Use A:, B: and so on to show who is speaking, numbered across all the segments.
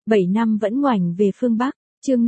A: 7 năm vẫn ngoảnh về phương Bắc, chương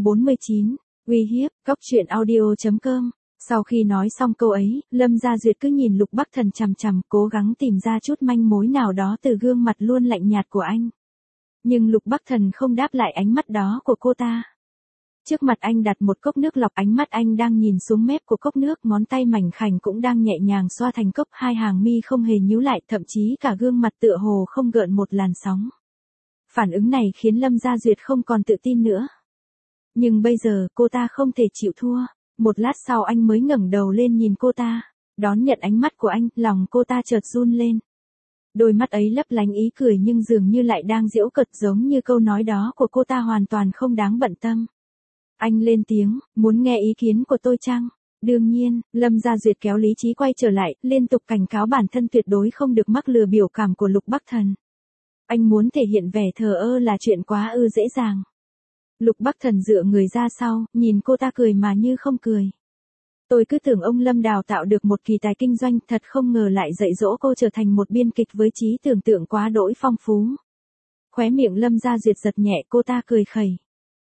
A: 549, uy hiếp, góc truyện audio.com. Sau khi nói xong câu ấy, Lâm Gia Duyệt cứ nhìn Lục Bắc Thần chằm chằm, cố gắng tìm ra chút manh mối nào đó từ gương mặt luôn lạnh nhạt của anh. Nhưng Lục Bắc Thần không đáp lại ánh mắt đó của cô ta. Trước mặt anh đặt một cốc nước lọc, ánh mắt anh đang nhìn xuống mép của cốc nước, ngón tay mảnh khảnh cũng đang nhẹ nhàng xoa thành cốc, hai hàng mi không hề nhíu lại, thậm chí cả gương mặt tựa hồ không gợn một làn sóng. Phản ứng này khiến Lâm Gia Duyệt không còn tự tin nữa. Nhưng bây giờ cô ta không thể chịu thua. Một lát sau anh mới ngẩng đầu lên nhìn cô ta. Đón nhận ánh mắt của anh, lòng cô ta chợt run lên. Đôi mắt ấy lấp lánh ý cười nhưng dường như lại đang giễu cợt, giống như câu nói đó của cô ta hoàn toàn không đáng bận tâm. Anh lên tiếng, muốn nghe ý kiến của tôi chăng? Đương nhiên, Lâm Gia Duyệt kéo lý trí quay trở lại, liên tục cảnh cáo bản thân tuyệt đối không được mắc lừa biểu cảm của Lục Bắc Thần. Anh muốn thể hiện vẻ thờ ơ là chuyện quá dễ dàng. Lục Bắc Thần dựa người ra sau, nhìn cô ta cười mà như không cười. Tôi cứ tưởng ông Lâm đào tạo được một kỳ tài kinh doanh, thật không ngờ lại dạy dỗ cô trở thành một biên kịch với trí tưởng tượng quá đỗi phong phú. Khóe miệng Lâm Gia Duyệt giật nhẹ, cô ta cười khẩy.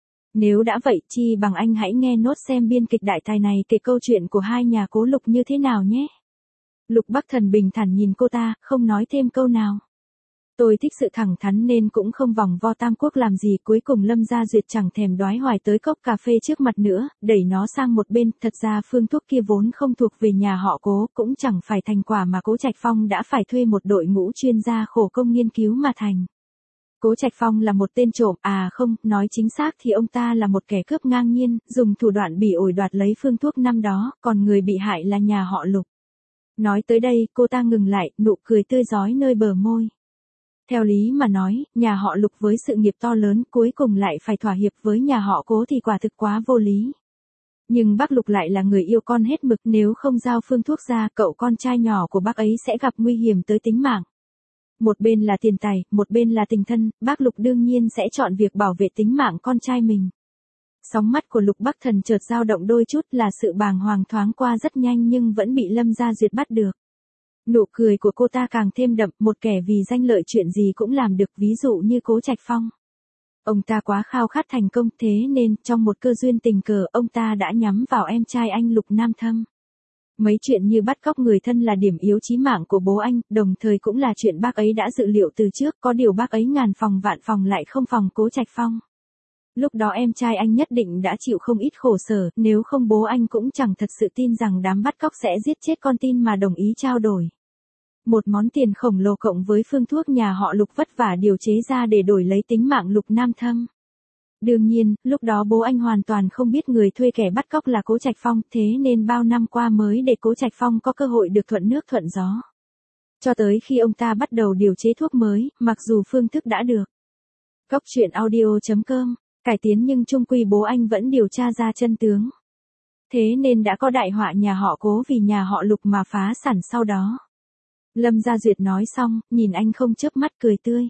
A: Nếu đã vậy, chi bằng anh hãy nghe nốt xem biên kịch đại tài này kể câu chuyện của hai nhà cố Lục như thế nào nhé. Lục Bắc Thần bình thản nhìn cô ta, không nói thêm câu nào. Tôi thích sự thẳng thắn nên cũng không vòng vo tam quốc làm gì. Cuối cùng Lâm Gia Duyệt chẳng thèm đoái hoài tới cốc cà phê trước mặt nữa, đẩy nó sang một bên. Thật ra phương thuốc kia vốn không thuộc về nhà họ Cố, cũng chẳng phải thành quả mà Cố Trạch Phong đã phải thuê một đội ngũ chuyên gia khổ công nghiên cứu mà thành. Cố Trạch Phong là một tên trộm, không, nói chính xác thì ông ta là một kẻ cướp ngang nhiên, dùng thủ đoạn bỉ ổi đoạt lấy phương thuốc năm đó, còn người bị hại là nhà họ Lục. Nói tới đây, cô ta ngừng lại, nụ cười tươi rói nơi bờ môi. Theo lý mà nói, nhà họ Lục với sự nghiệp to lớn cuối cùng lại phải thỏa hiệp với nhà họ Cố thì quả thực quá vô lý. Nhưng bác Lục lại là người yêu con hết mực, nếu không giao phương thuốc ra, cậu con trai nhỏ của bác ấy sẽ gặp nguy hiểm tới tính mạng. Một bên là tiền tài, một bên là tình thân, bác Lục đương nhiên sẽ chọn việc bảo vệ tính mạng con trai mình. Sóng mắt của Lục Bắc Thần chợt dao động đôi chút, là sự bàng hoàng thoáng qua rất nhanh nhưng vẫn bị Lâm Gia Duyệt bắt được. Nụ cười của cô ta càng thêm đậm, một kẻ vì danh lợi chuyện gì cũng làm được, ví dụ như Cố Trạch Phong. Ông ta quá khao khát thành công, thế nên trong một cơ duyên tình cờ ông ta đã nhắm vào em trai anh Lục Nam Thâm. Mấy chuyện như bắt cóc người thân là điểm yếu chí mạng của bố anh, đồng thời cũng là chuyện bác ấy đã dự liệu từ trước, có điều bác ấy ngàn phòng vạn phòng lại không phòng Cố Trạch Phong. Lúc đó em trai anh nhất định đã chịu không ít khổ sở, nếu không bố anh cũng chẳng thật sự tin rằng đám bắt cóc sẽ giết chết con tin mà đồng ý trao đổi. Một món tiền khổng lồ cộng với phương thuốc nhà họ Lục vất vả điều chế ra để đổi lấy tính mạng Lục Nam Thâm. Đương nhiên, lúc đó bố anh hoàn toàn không biết người thuê kẻ bắt cóc là Cố Trạch Phong, thế nên bao năm qua mới để Cố Trạch Phong có cơ hội được thuận nước thuận gió. Cho tới khi ông ta bắt đầu điều chế thuốc mới, mặc dù phương thức đã được. Góc truyện audio.com, cải tiến nhưng chung quy bố anh vẫn điều tra ra chân tướng. Thế nên đã có đại họa nhà họ Cố vì nhà họ Lục mà phá sản sau đó. Lâm Gia Duyệt nói xong, nhìn anh không chớp mắt cười tươi.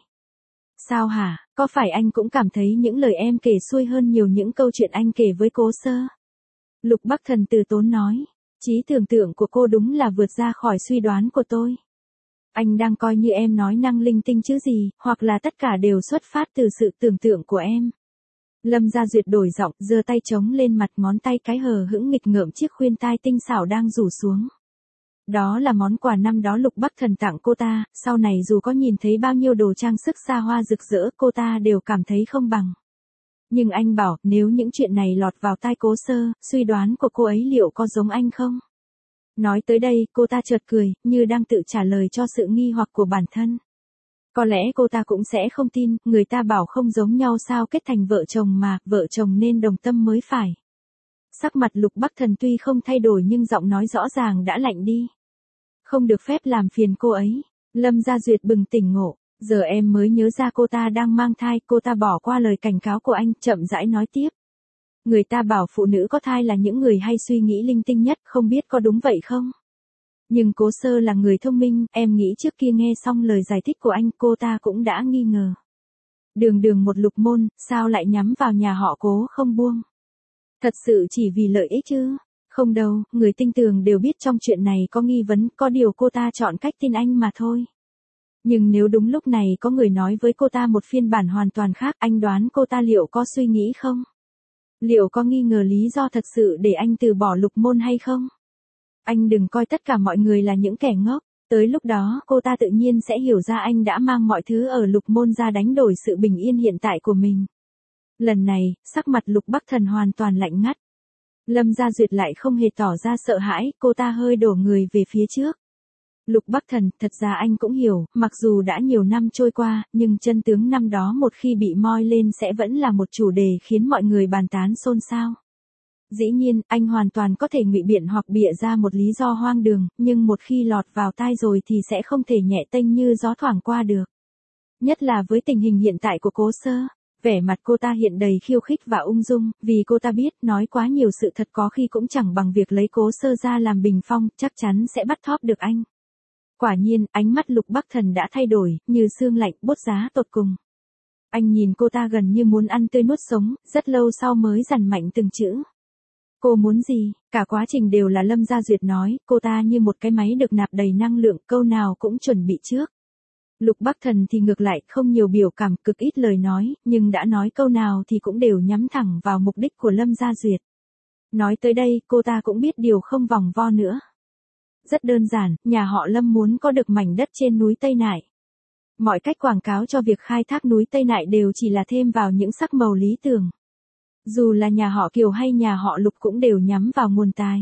A: Sao hả, có phải anh cũng cảm thấy những lời em kể xuôi hơn nhiều những câu chuyện anh kể với Cố sơ? Lục Bắc Thần từ tốn nói, trí tưởng tượng của cô đúng là vượt ra khỏi suy đoán của tôi. Anh đang coi như em nói năng linh tinh chứ gì, hoặc là tất cả đều xuất phát từ sự tưởng tượng của em. Lâm Gia Duyệt đổi giọng, giơ tay trống lên mặt, ngón tay cái hờ hững nghịch ngợm chiếc khuyên tai tinh xảo đang rủ xuống. Đó là món quà năm đó Lục Bắc Thần tặng cô ta, sau này dù có nhìn thấy bao nhiêu đồ trang sức xa hoa rực rỡ cô ta đều cảm thấy không bằng. Nhưng anh bảo, nếu những chuyện này lọt vào tai Cố sơ, suy đoán của cô ấy liệu có giống anh không? Nói tới đây, cô ta chợt cười, như đang tự trả lời cho sự nghi hoặc của bản thân. Có lẽ cô ta cũng sẽ không tin, người ta bảo không giống nhau sao kết thành vợ chồng mà, vợ chồng nên đồng tâm mới phải. Sắc mặt Lục Bắc Thần tuy không thay đổi nhưng giọng nói rõ ràng đã lạnh đi. Không được phép làm phiền cô ấy. Lâm Gia Duyệt bừng tỉnh ngộ. Giờ em mới nhớ ra cô ta đang mang thai. Cô ta bỏ qua lời cảnh cáo của anh, chậm rãi nói tiếp. Người ta bảo phụ nữ có thai là những người hay suy nghĩ linh tinh nhất, không biết có đúng vậy không? Nhưng Cố sơ là người thông minh, em nghĩ trước kia nghe xong lời giải thích của anh cô ta cũng đã nghi ngờ. Đường đường một Lục môn, sao lại nhắm vào nhà họ Cố không buông? Thật sự chỉ vì lợi ích chứ? Không đâu, người tinh tường đều biết trong chuyện này có nghi vấn, có điều cô ta chọn cách tin anh mà thôi. Nhưng nếu đúng lúc này có người nói với cô ta một phiên bản hoàn toàn khác, anh đoán cô ta liệu có suy nghĩ không? Liệu có nghi ngờ lý do thật sự để anh từ bỏ Lục Môn hay không? Anh đừng coi tất cả mọi người là những kẻ ngốc. Tới lúc đó cô ta tự nhiên sẽ hiểu ra anh đã mang mọi thứ ở Lục Môn ra đánh đổi sự bình yên hiện tại của mình. Lần này, sắc mặt Lục Bắc Thần hoàn toàn lạnh ngắt. Lâm Gia Duyệt lại không hề tỏ ra sợ hãi, cô ta hơi đổ người về phía trước. Lục Bắc Thần, thật ra anh cũng hiểu, mặc dù đã nhiều năm trôi qua, nhưng chân tướng năm đó một khi bị moi lên sẽ vẫn là một chủ đề khiến mọi người bàn tán xôn xao. Dĩ nhiên, anh hoàn toàn có thể ngụy biện hoặc bịa ra một lý do hoang đường, nhưng một khi lọt vào tai rồi thì sẽ không thể nhẹ tênh như gió thoảng qua được. Nhất là với tình hình hiện tại của Cố Sơ. Vẻ mặt cô ta hiện đầy khiêu khích và ung dung, vì cô ta biết nói quá nhiều sự thật có khi cũng chẳng bằng việc lấy Cố Sơ ra làm bình phong, chắc chắn sẽ bắt thóp được anh. Quả nhiên, ánh mắt Lục Bắc Thần đã thay đổi, như sương lạnh, bút giá tột cùng. Anh nhìn cô ta gần như muốn ăn tươi nuốt sống, rất lâu sau mới dằn mạnh từng chữ. Cô muốn gì? Cả quá trình đều là Lâm Gia Duyệt nói, cô ta như một cái máy được nạp đầy năng lượng, câu nào cũng chuẩn bị trước. Lục Bắc Thần thì ngược lại, không nhiều biểu cảm, cực ít lời nói, nhưng đã nói câu nào thì cũng đều nhắm thẳng vào mục đích của Lâm Gia Duyệt. Nói tới đây, cô ta cũng biết điều không vòng vo nữa. Rất đơn giản, nhà họ Lâm muốn có được mảnh đất trên núi Tây Nại. Mọi cách quảng cáo cho việc khai thác núi Tây Nại đều chỉ là thêm vào những sắc màu lý tưởng. Dù là nhà họ Kiều hay nhà họ Lục cũng đều nhắm vào nguồn tài.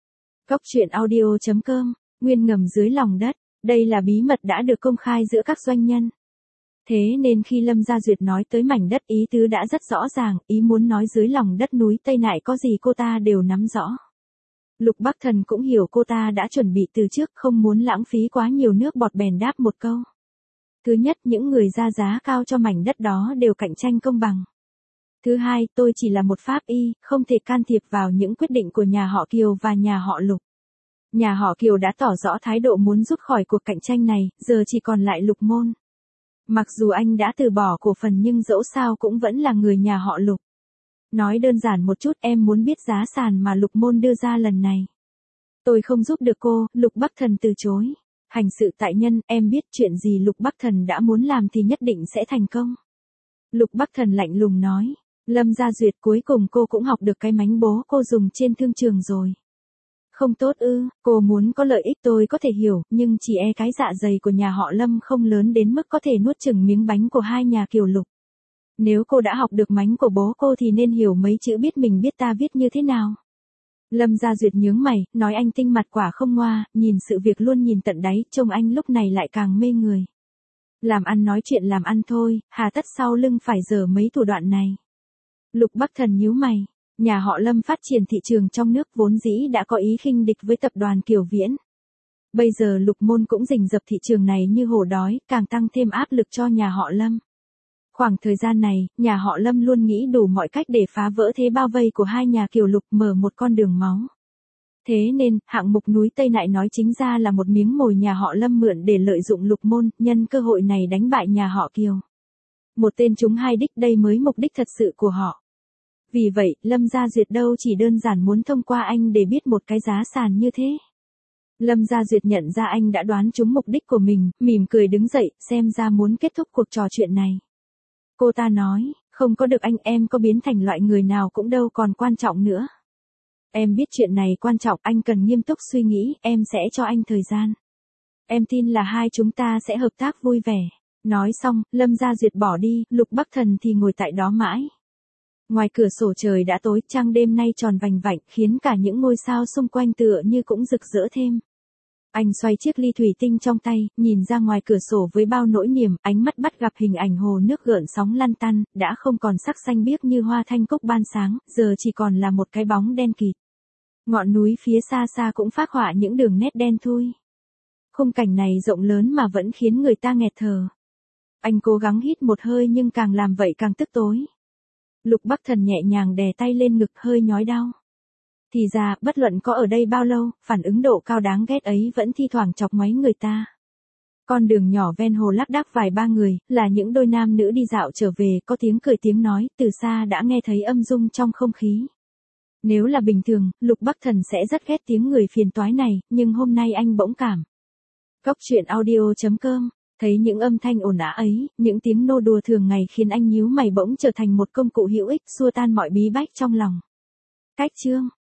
A: Cốc truyện audio.com, nguyên ngầm dưới lòng đất, đây là bí mật đã được công khai giữa các doanh nhân. Thế nên khi Lâm Gia Duyệt nói tới mảnh đất ý tứ đã rất rõ ràng, ý muốn nói dưới lòng đất núi Tây Nại có gì cô ta đều nắm rõ. Lục Bắc Thần cũng hiểu cô ta đã chuẩn bị từ trước, không muốn lãng phí quá nhiều nước bọt bèn đáp một câu. Thứ nhất, những người ra giá cao cho mảnh đất đó đều cạnh tranh công bằng. Thứ hai, tôi chỉ là một pháp y, không thể can thiệp vào những quyết định của nhà họ Kiều và nhà họ Lục. Nhà họ Kiều đã tỏ rõ thái độ muốn rút khỏi cuộc cạnh tranh này, giờ chỉ còn lại Lục Môn. Mặc dù anh đã từ bỏ cổ phần nhưng dẫu sao cũng vẫn là người nhà họ Lục. Nói đơn giản một chút, em muốn biết giá sàn mà Lục Môn đưa ra lần này. Tôi không giúp được cô, Lục Bắc Thần từ chối. Hành sự tại nhân, em biết chuyện gì Lục Bắc Thần đã muốn làm thì nhất định sẽ thành công. Lục Bắc Thần lạnh lùng nói. Lâm Gia Duyệt, cuối cùng cô cũng học được cái mánh bố cô dùng trên thương trường rồi. Không tốt ư? Cô muốn có lợi ích tôi có thể hiểu, nhưng chỉ e cái dạ dày của nhà họ Lâm không lớn đến mức có thể nuốt chửng miếng bánh của hai nhà Kiều Lục. Nếu cô đã học được mánh của bố cô thì nên hiểu mấy chữ biết mình biết ta viết như thế nào. Lâm Gia Duyệt nhướng mày, nói anh tinh mặt quả không ngoa, nhìn sự việc luôn nhìn tận đáy, trông anh lúc này lại càng mê người. Làm ăn nói chuyện làm ăn thôi, hà tất sau lưng phải dở mấy thủ đoạn này. Lục Bắc Thần nhíu mày, nhà họ Lâm phát triển thị trường trong nước vốn dĩ đã có ý khinh địch với tập đoàn Kiều Viễn. Bây giờ Lục Môn cũng rình rập thị trường này như hổ đói, càng tăng thêm áp lực cho nhà họ Lâm. Khoảng thời gian này, nhà họ Lâm luôn nghĩ đủ mọi cách để phá vỡ thế bao vây của hai nhà Kiều Lục, mở một con đường máu. Thế nên, hạng mục núi Tây Nại nói chính ra là một miếng mồi nhà họ Lâm mượn để lợi dụng Lục Môn, nhân cơ hội này đánh bại nhà họ Kiều. Một tên trúng hai đích, đây mới mục đích thật sự của họ. Vì vậy, Lâm Gia Duyệt đâu chỉ đơn giản muốn thông qua anh để biết một cái giá sàn như thế. Lâm Gia Duyệt nhận ra anh đã đoán trúng mục đích của mình, mỉm cười đứng dậy, xem ra muốn kết thúc cuộc trò chuyện này. Cô ta nói, không có được anh em có biến thành loại người nào cũng đâu còn quan trọng nữa. Em biết chuyện này quan trọng, anh cần nghiêm túc suy nghĩ, em sẽ cho anh thời gian. Em tin là hai chúng ta sẽ hợp tác vui vẻ. Nói xong, Lâm Gia Duyệt bỏ đi, Lục Bắc Thần thì ngồi tại đó mãi. Ngoài cửa sổ trời đã tối, trăng đêm nay tròn vành vạnh, khiến cả những ngôi sao xung quanh tựa như cũng rực rỡ thêm. Anh xoay chiếc ly thủy tinh trong tay, nhìn ra ngoài cửa sổ với bao nỗi niềm, ánh mắt bắt gặp hình ảnh hồ nước gợn sóng lăn tăn, đã không còn sắc xanh biếc như hoa thanh cúc ban sáng, giờ chỉ còn là một cái bóng đen kịt. Ngọn núi phía xa xa cũng phác họa những đường nét đen thui. Khung cảnh này rộng lớn mà vẫn khiến người ta nghẹt thở. Anh cố gắng hít một hơi nhưng càng làm vậy càng tức tối. Lục Bắc Thần nhẹ nhàng đè tay lên ngực, hơi nhói đau. Thì ra, bất luận có ở đây bao lâu, phản ứng độ cao đáng ghét ấy vẫn thi thoảng chọc ngoáy người ta. Con đường nhỏ ven hồ lác đác vài ba người, là những đôi nam nữ đi dạo trở về, có tiếng cười tiếng nói, từ xa đã nghe thấy âm dung trong không khí. Nếu là bình thường, Lục Bắc Thần sẽ rất ghét tiếng người phiền toái này, nhưng hôm nay anh bỗng cảm. Cốc truyện audio.com Thấy những âm thanh ồn ào ấy, những tiếng nô đùa thường ngày khiến anh nhíu mày bỗng trở thành một công cụ hữu ích xua tan mọi bí bách trong lòng. Cách chương